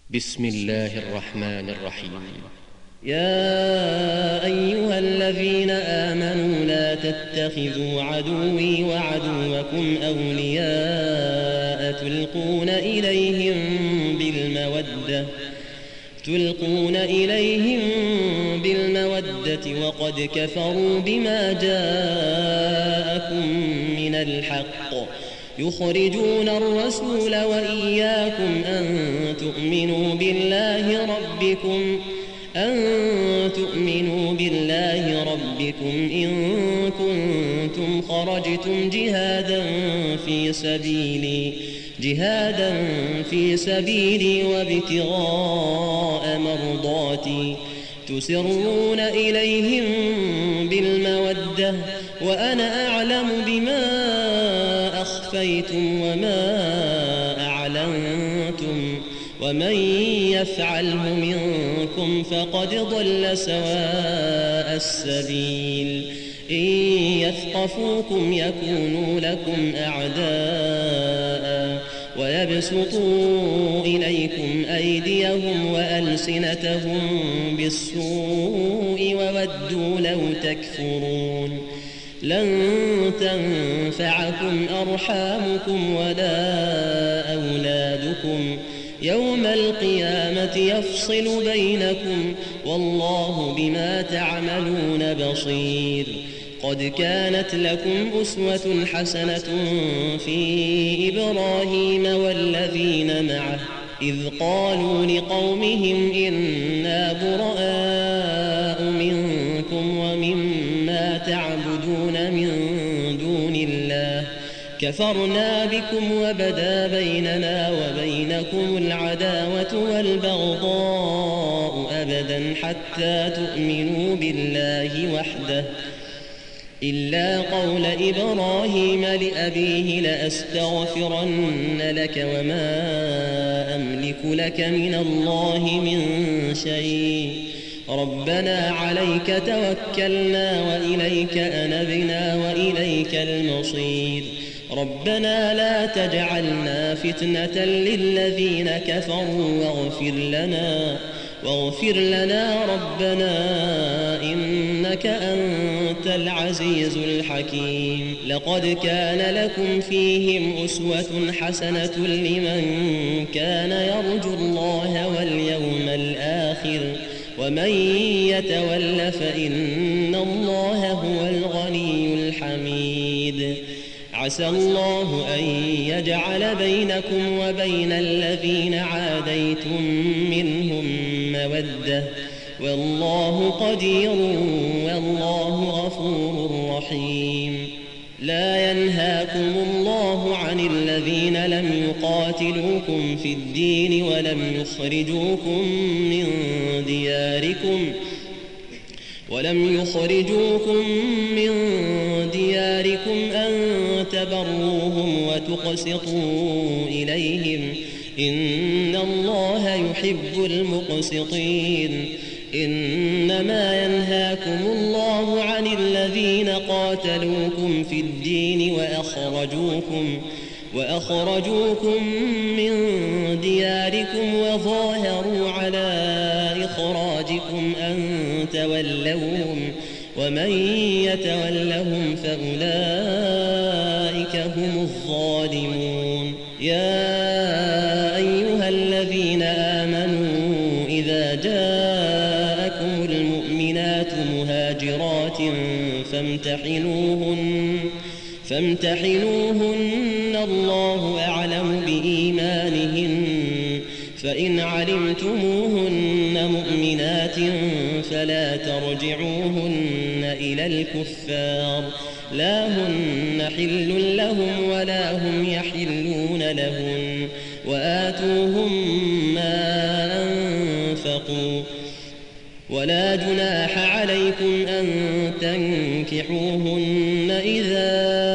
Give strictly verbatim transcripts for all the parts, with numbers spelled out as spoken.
بسم الله الرحمن الرحيم. يا أيها الذين آمنوا لا تتخذوا عدوي وعدوكم أولياء تلقون إليهم بالمودة تلقون إليهم بالمودة وقد كفروا بما جاءكم من الحق يخرجون الرسول وإياكم أن تؤمنوا بالله ربكم أن تؤمنوا بالله ربكم إن كنتم خرجتم جهادا في سبيلي جهادا في سبيلي وابتغاء مرضاتي تسرون إليهم بالمودة وأنا أعلم بما أخفيتم وما أعلنتم ومن يفعله منكم فقد ضل سواء السبيل إن يثقفوكم يكونوا لكم أعداء ويبسطوا إليكم أيديهم وألسنتهم بالسوء وودوا لو تكفرون لن تنفعكم أرحامكم ولا أولادكم يوم القيامة يفصل بينكم والله بما تعملون بصير. قد كانت لكم أسوة حسنة في إبراهيم والذين معه إذ قالوا لقومهم إنا براء منكم ومما تعبدون من دون الله كفرنا بكم وبدا بيننا وبينكم العداوة والبغضاء أبدا حتى تؤمنوا بالله وحده إلا قول إبراهيم لأبيه لأستغفرن لك وما أملك لك من الله من شيء ربنا عليك توكلنا وإليك أنبنا وإليك المصير ربنا لا تجعلنا فتنة للذين كفروا واغفر لنا واغفر لنا ربنا إنك أنت العزيز الحكيم. لقد كان لكم فيهم أسوة حسنة لمن كان يرجو الله واليوم الآخر ومن يتول فإن الله هو الغني الحميد. عسى الله أن يجعل بينكم وبين الذين عاديتم منهم مودة والله قدير والله غفور رحيم. لا ينهاكم الله عن الذين لم يقاتلوكم في الدين ولم يخرجوكم من دياركم ولم يخرجوكم من دياركم أن تبروهم وتقسطوا إليهم إن الله يحب المقسطين. إنما ينهاكم الله عن الذين قاتلوكم في الدين وأخرجوكم وأخرجوكم من دياركم وظاهروا على إخراجكم أن تولوهم ومن يتولهم فأولئك هم الظالمون. يا أيها الذين آمنوا إذا جاءكم المؤمنات مهاجرات فامتحنوهن فامتحنوهن الله أعلم بإيمانهن فإن علمتموهن مؤمنات فلا ترجعوهن إلى الكفار لا هن حل لهم ولا هم يحلون لهن وآتوهم ما أنفقوا ولا جناح عليكم أن تنكحوهن إذا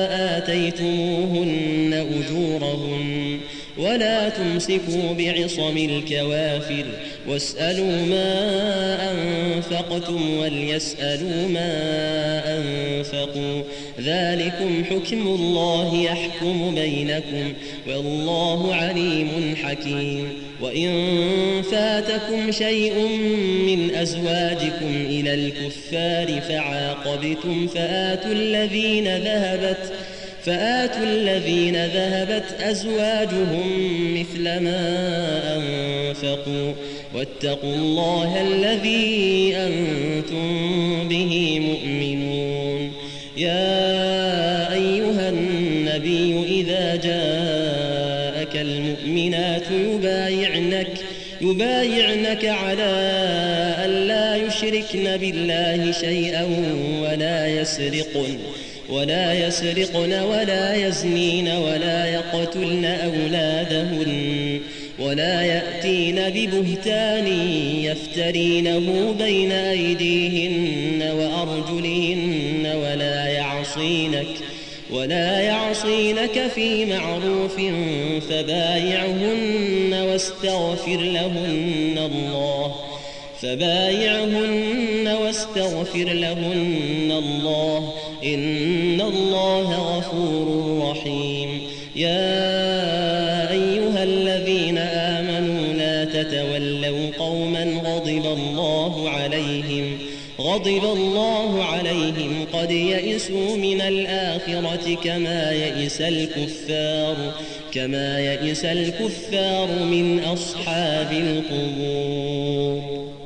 آتيتموهن أجورهن ولا تمسكوا بعصم الكوافر واسألوا ما أنفقتم وليسألوا ما أنفقوا ذلكم حكم الله يحكم بينكم والله عليم حكيم. وإن فاتكم شيء من أزواجكم إلى الكفار فعاقبتم فآتوا الذين ذهبت فآتوا الذين ذهبت أزواجهم مثل ما أنفقوا واتقوا الله الذي أنتم به مؤمنون. يا أيها النبي إذا جاءك المؤمنات يبايعنك يبايعنك على أن لا يشركن بالله شيئا ولا يسرقن ولا يسرقن ولا يزنين ولا يقتلن أولادهن ولا يأتين ببهتان يفترينه بين أيديهن وأرجلهن ولا يعصينك ولا يعصينك في معروف فبايعهن واستغفر لهن الله فبايعهن واستغفر لهن الله إن الله غفور رحيم. يا أيها الذين آمنوا لا تتولوا قوما غضب الله عليهم غضب الله عليهم قد يئسوا من الآخرة كما يئس الكفار كما يئس الكفار من أصحاب القبور.